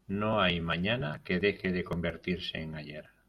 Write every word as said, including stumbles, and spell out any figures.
No hay mañana que deje de convertirse en ayer.